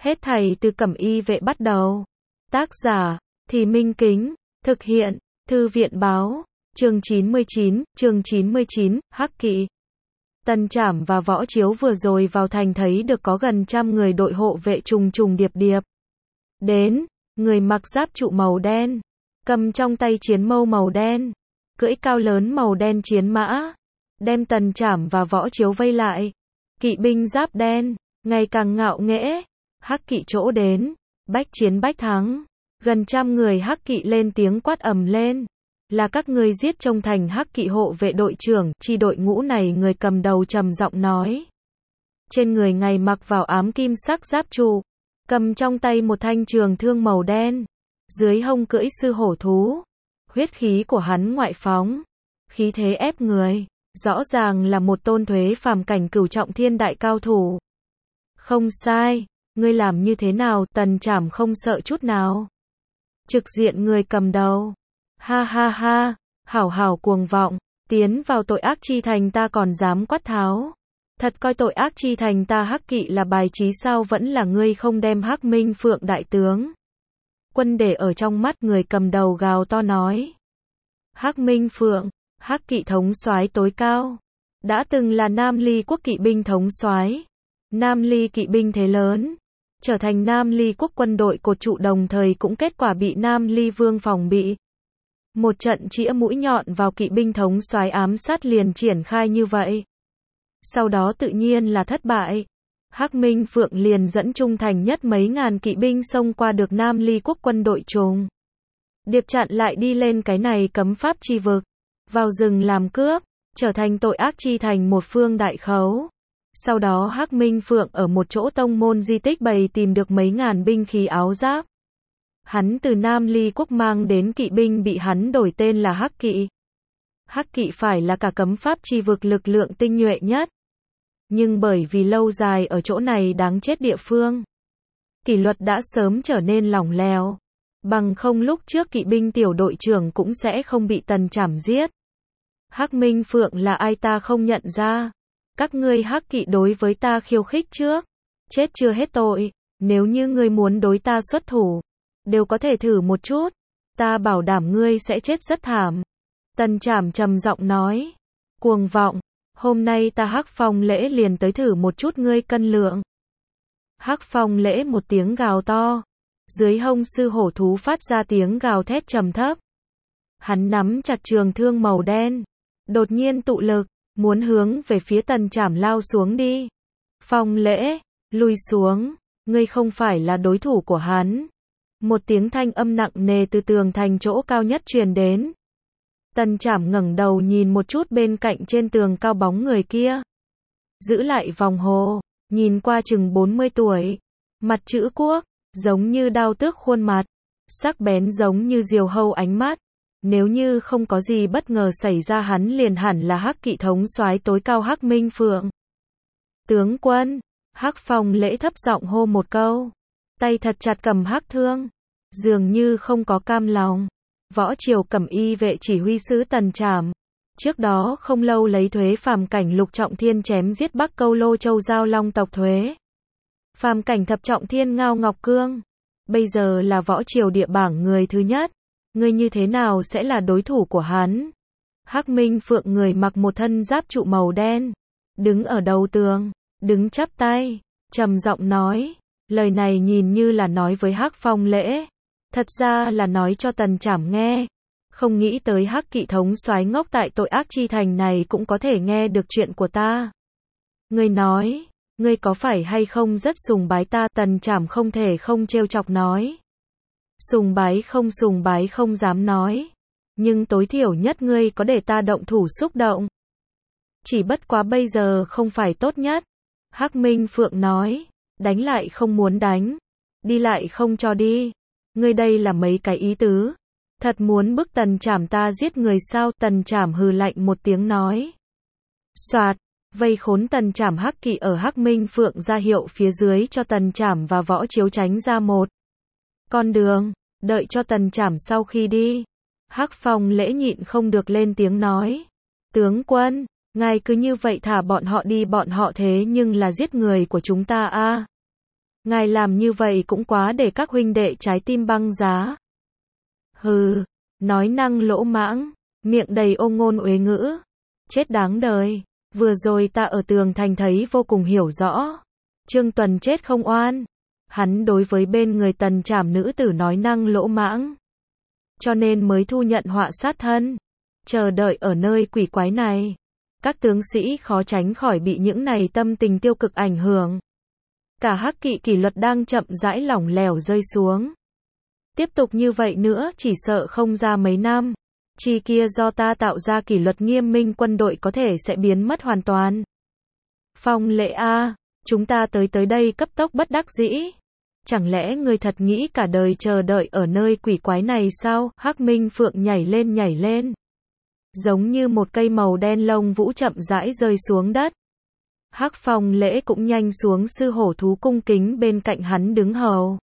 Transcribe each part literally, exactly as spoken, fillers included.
Hết thảy từ Cẩm Y vệ bắt đầu. Tác giả, Thì Minh Kính, thực hiện, Thư viện báo, chương chín mươi chín, chương chín mươi chín, Hắc Kỵ. Tần Trảm và Võ Chiếu vừa rồi vào thành thấy được có gần trăm người đội hộ vệ trùng trùng điệp điệp. Đến, người mặc giáp trụ màu đen, cầm trong tay chiến mâu màu đen, cưỡi cao lớn màu đen chiến mã, đem Tần Trảm và Võ Chiếu vây lại. Kỵ binh giáp đen, ngày càng ngạo nghễ. Hắc Kỵ chỗ đến, bách chiến bách thắng. Gần trăm người Hắc Kỵ lên tiếng quát ầm lên. Là các ngươi giết trong thành Hắc Kỵ hộ vệ đội trưởng, chi đội ngũ này người cầm đầu trầm giọng nói. Trên người ngài mặc vào ám kim sắc giáp trụ, cầm trong tay một thanh trường thương màu đen, dưới hông cưỡi sư hổ thú. Huyết khí của hắn ngoại phóng, khí thế ép người, rõ ràng là một tôn thuế phàm cảnh cửu trọng thiên đại cao thủ. Không sai, ngươi làm như thế nào? Tần Trảm không sợ chút nào. Trực diện người cầm đầu. Ha ha ha, hảo hảo cuồng vọng, tiến vào tội ác chi thành ta còn dám quát tháo. Thật coi tội ác chi thành ta Hắc Kỵ là bài trí sao? Vẫn là ngươi không đem Hắc Minh Phượng đại tướng quân để ở trong mắt? Người cầm đầu gào to nói. Hắc Minh Phượng, Hắc Kỵ thống soái tối cao, đã từng là Nam Ly quốc kỵ binh thống soái, Nam Ly kỵ binh thế lớn, trở thành Nam Ly quốc quân đội cột trụ, đồng thời cũng kết quả bị Nam Ly vương phòng bị. Một trận chĩa mũi nhọn vào kỵ binh thống soái ám sát liền triển khai như vậy. Sau đó tự nhiên là thất bại. Hắc Minh Phượng liền dẫn trung thành nhất mấy ngàn kỵ binh xông qua được Nam Ly quốc quân đội trùng điệp chặn lại đi lên cái này cấm pháp chi vực, vào rừng làm cướp, trở thành tội ác chi thành một phương đại khấu. Sau đó Hắc Minh Phượng ở một chỗ tông môn di tích bày tìm được mấy ngàn binh khí áo giáp. Hắn từ Nam Ly quốc mang đến kỵ binh bị hắn đổi tên là Hắc Kỵ. Hắc Kỵ phải là cả cấm pháp chi vực lực lượng tinh nhuệ nhất. Nhưng bởi vì lâu dài ở chỗ này đáng chết địa phương, kỷ luật đã sớm trở nên lỏng lẻo. Bằng không lúc trước kỵ binh tiểu đội trưởng cũng sẽ không bị Tần Trảm giết. Hắc Minh Phượng là ai ta không nhận ra. Các ngươi Hắc Kỵ đối với ta khiêu khích trước, chết chưa hết tội. Nếu như ngươi muốn đối ta xuất thủ, đều có thể thử một chút. Ta bảo đảm ngươi sẽ chết rất thảm. Tần Trảm trầm giọng nói. Cuồng vọng, hôm nay ta Hắc Phong Lễ liền tới thử một chút ngươi cân lượng. Hắc Phong Lễ một tiếng gào to. Dưới hông sư hổ thú phát ra tiếng gào thét trầm thấp. Hắn nắm chặt trường thương màu đen, đột nhiên tụ lực, muốn hướng về phía Tần Trảm lao xuống đi. Phong Lễ, lùi xuống, ngươi không phải là đối thủ của hắn. Một tiếng thanh âm nặng nề từ tường thành chỗ cao nhất truyền đến. Tần Trảm ngẩng đầu nhìn một chút bên cạnh trên tường cao bóng người kia. Giữ lại vòng hồ, nhìn qua chừng bốn mươi tuổi, mặt chữ quốc, giống như đao tước khuôn mặt, sắc bén giống như diều hâu ánh mắt. Nếu như không có gì bất ngờ xảy ra hắn liền hẳn là Hắc Kỵ thống soái tối cao Hắc Minh Phượng. Tướng quân, Hắc Phong Lễ thấp giọng hô một câu, tay thật chặt cầm hắc thương, dường như không có cam lòng. Võ Triều Cẩm Y vệ chỉ huy sứ Tần Trảm, trước đó không lâu lấy thuế phàm cảnh lục trọng thiên chém giết Bắc Câu Lô Châu Giao Long tộc thuế phàm cảnh thập trọng thiên Ngao Ngọc Cương, bây giờ là Võ Triều địa bảng người thứ nhất. Ngươi như thế nào sẽ là đối thủ của hắn? Hắc Minh Phượng người mặc một thân giáp trụ màu đen, đứng ở đầu tường, đứng chắp tay, trầm giọng nói. Lời này nhìn như là nói với Hắc Phong Lễ, thật ra là nói cho Tần Trảm nghe. Không nghĩ tới Hắc Kỵ thống soái ngốc tại tội ác chi thành này cũng có thể nghe được chuyện của ta. Ngươi nói, ngươi có phải hay không rất sùng bái ta? Tần Trảm không thể không trêu chọc nói. Sùng bái không sùng bái không dám nói, nhưng tối thiểu nhất ngươi có để ta động thủ xúc động. Chỉ bất quá bây giờ không phải tốt nhất. Hắc Minh Phượng nói, đánh lại không muốn đánh, đi lại không cho đi. Ngươi đây là mấy cái ý tứ? Thật muốn bức Tần Trảm ta giết người sao? Tần Trảm hừ lạnh một tiếng nói. Soạt, vây khốn Tần Trảm. Hắc Kỵ ở Hắc Minh Phượng ra hiệu phía dưới cho Tần Trảm và Võ Chiếu tránh ra một con đường, đợi cho Tần Trảm sau khi đi. Hắc Phong Lễ nhịn không được lên tiếng nói. Tướng quân, ngài cứ như vậy thả bọn họ đi, bọn họ thế nhưng là giết người của chúng ta a. Ngài làm như vậy cũng quá để các huynh đệ trái tim băng giá. Hừ, nói năng lỗ mãng, miệng đầy ô ngôn uế ngữ. Chết đáng đời, vừa rồi ta ở tường thành thấy vô cùng hiểu rõ. Trương Tuần chết không oan. Hắn đối với bên người Tần Trảm nữ tử nói năng lỗ mãng. Cho nên mới thu nhận họa sát thân. Chờ đợi ở nơi quỷ quái này. Các tướng sĩ khó tránh khỏi bị những này tâm tình tiêu cực ảnh hưởng. Cả hắc kỵ kỷ luật đang chậm rãi lỏng lẻo rơi xuống. Tiếp tục như vậy nữa chỉ sợ không ra mấy năm. Chi kia do ta tạo ra kỷ luật nghiêm minh quân đội có thể sẽ biến mất hoàn toàn. Phong Lễ a, chúng ta tới tới đây cấp tốc bất đắc dĩ. Chẳng lẽ ngươi thật nghĩ cả đời chờ đợi ở nơi quỷ quái này sao? Hắc Minh Phượng nhảy lên nhảy lên. Giống như một cây màu đen lông vũ chậm rãi rơi xuống đất. Hắc Phong Lễ cũng nhanh xuống sư hổ thú cung kính bên cạnh hắn đứng hầu.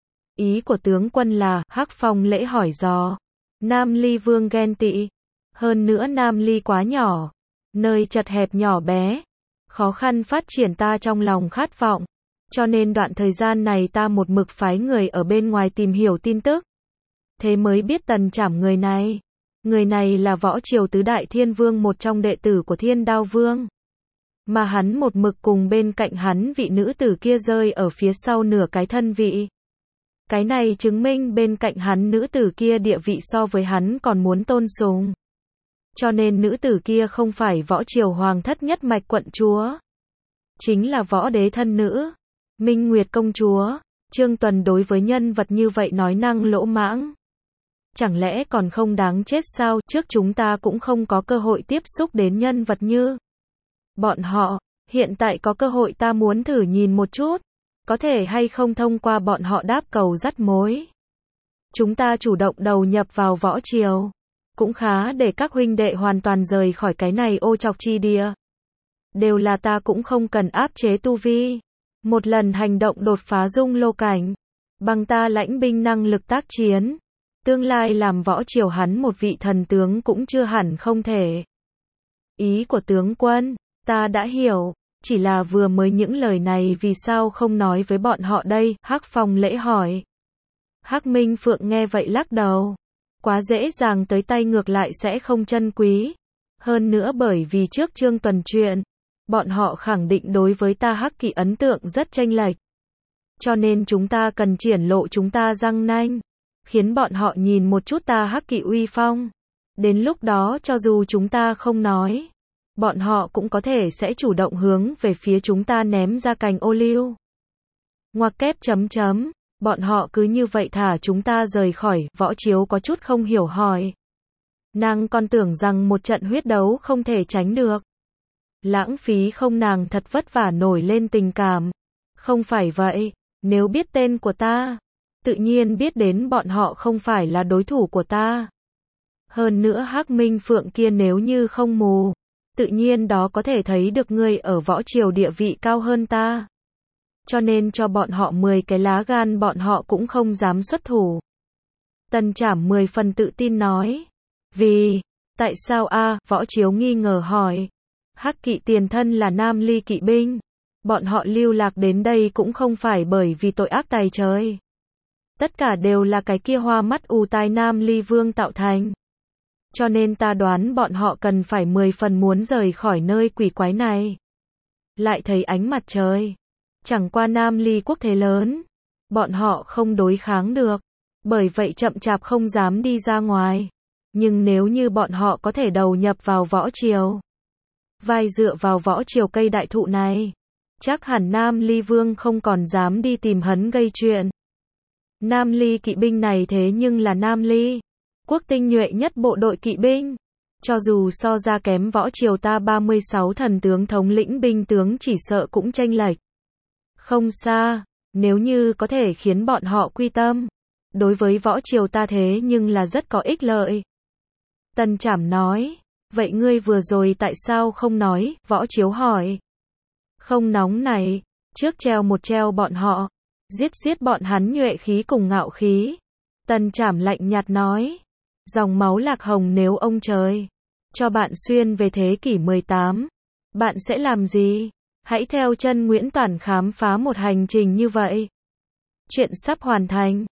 Ý của tướng quân là, Hắc Phong Lễ hỏi dò. Nam Ly Vương ghen tị. Hơn nữa Nam Ly quá nhỏ. Nơi chật hẹp nhỏ bé. Khó khăn phát triển ta trong lòng khát vọng. Cho nên đoạn thời gian này ta một mực phái người ở bên ngoài tìm hiểu tin tức. Thế mới biết Tần Trảm người này. Người này là Võ Triều Tứ Đại Thiên Vương, một trong đệ tử của Thiên Đao Vương. Mà hắn một mực cùng bên cạnh hắn vị nữ tử kia rơi ở phía sau nửa cái thân vị. Cái này chứng minh bên cạnh hắn nữ tử kia địa vị so với hắn còn muốn tôn sùng. Cho nên nữ tử kia không phải Võ Triều Hoàng thất nhất mạch quận chúa. Chính là võ đế thân nữ. Minh Nguyệt công chúa. Trương Tuần đối với nhân vật như vậy nói năng lỗ mãng. Chẳng lẽ còn không đáng chết sao? Trước chúng ta cũng không có cơ hội tiếp xúc đến nhân vật như bọn họ. Hiện tại có cơ hội ta muốn thử nhìn một chút. Có thể hay không thông qua bọn họ đáp cầu dắt mối. Chúng ta chủ động đầu nhập vào Võ Triều. Cũng khá để các huynh đệ hoàn toàn rời khỏi cái này ô trọc chi địa. Đều là ta cũng không cần áp chế tu vi. Một lần hành động đột phá dung lô cảnh. Bằng ta lãnh binh năng lực tác chiến. Tương lai làm Võ Triều hắn một vị thần tướng cũng chưa hẳn không thể. Ý của tướng quân, ta đã hiểu. Chỉ là vừa mới những lời này vì sao không nói với bọn họ đây? Hắc Phong Lễ hỏi. Hắc Minh Phượng nghe vậy lắc đầu. Quá dễ dàng tới tay ngược lại sẽ không trân quý. Hơn nữa bởi vì trước Trương Tuần chuyện, bọn họ khẳng định đối với ta Hắc Kỵ ấn tượng rất chênh lệch. Cho nên chúng ta cần triển lộ chúng ta răng nanh. Khiến bọn họ nhìn một chút ta Hắc Kỵ uy phong. Đến lúc đó cho dù chúng ta không nói, bọn họ cũng có thể sẽ chủ động hướng về phía chúng ta ném ra cành ô liu. Ngoặc kép chấm chấm. Bọn họ cứ như vậy thả chúng ta rời khỏi. Võ Chiếu có chút không hiểu hỏi. Nàng còn tưởng rằng một trận huyết đấu không thể tránh được. Lãng phí không, nàng thật vất vả nổi lên tình cảm. Không phải vậy. Nếu biết tên của ta, tự nhiên biết đến bọn họ không phải là đối thủ của ta. Hơn nữa Hắc Minh Phượng kia nếu như không mù, tự nhiên đó có thể thấy được ngươi ở Võ Triều địa vị cao hơn ta. Cho nên cho bọn họ mười cái lá gan bọn họ cũng không dám xuất thủ. Tần Trảm mười phần tự tin nói. Vì, tại sao a? Võ Chiếu nghi ngờ hỏi. Hắc Kỵ tiền thân là Nam Ly kỵ binh. Bọn họ lưu lạc đến đây cũng không phải bởi vì tội ác tày trời. Tất cả đều là cái kia hoa mắt ù tai Nam Ly Vương tạo thành. Cho nên ta đoán bọn họ cần phải mười phần muốn rời khỏi nơi quỷ quái này. Lại thấy ánh mặt trời. Chẳng qua Nam Ly quốc thế lớn. Bọn họ không đối kháng được. Bởi vậy chậm chạp không dám đi ra ngoài. Nhưng nếu như bọn họ có thể đầu nhập vào Võ Triều, vai dựa vào Võ Triều cây đại thụ này, chắc hẳn Nam Ly Vương không còn dám đi tìm hắn gây chuyện. Nam Ly kỵ binh này thế nhưng là Nam Ly quốc tinh nhuệ nhất bộ đội kỵ binh. Cho dù so ra kém Võ Triều ta ba mươi sáu thần tướng thống lĩnh binh tướng chỉ sợ cũng chênh lệch không xa. Nếu như có thể khiến bọn họ quy tâm, đối với Võ Triều ta thế nhưng là rất có ích lợi. Tần Trảm nói. Vậy ngươi vừa rồi tại sao không nói? Võ Chiếu hỏi. Không nóng này. Trước treo một treo bọn họ. Giết giết bọn hắn nhuệ khí cùng ngạo khí. Tần Trảm lạnh nhạt nói. Dòng máu lạc hồng nếu ông trời cho bạn xuyên về thế kỷ mười tám, bạn sẽ làm gì? Hãy theo chân Nguyễn Toản khám phá một hành trình như vậy. Chuyện sắp hoàn thành.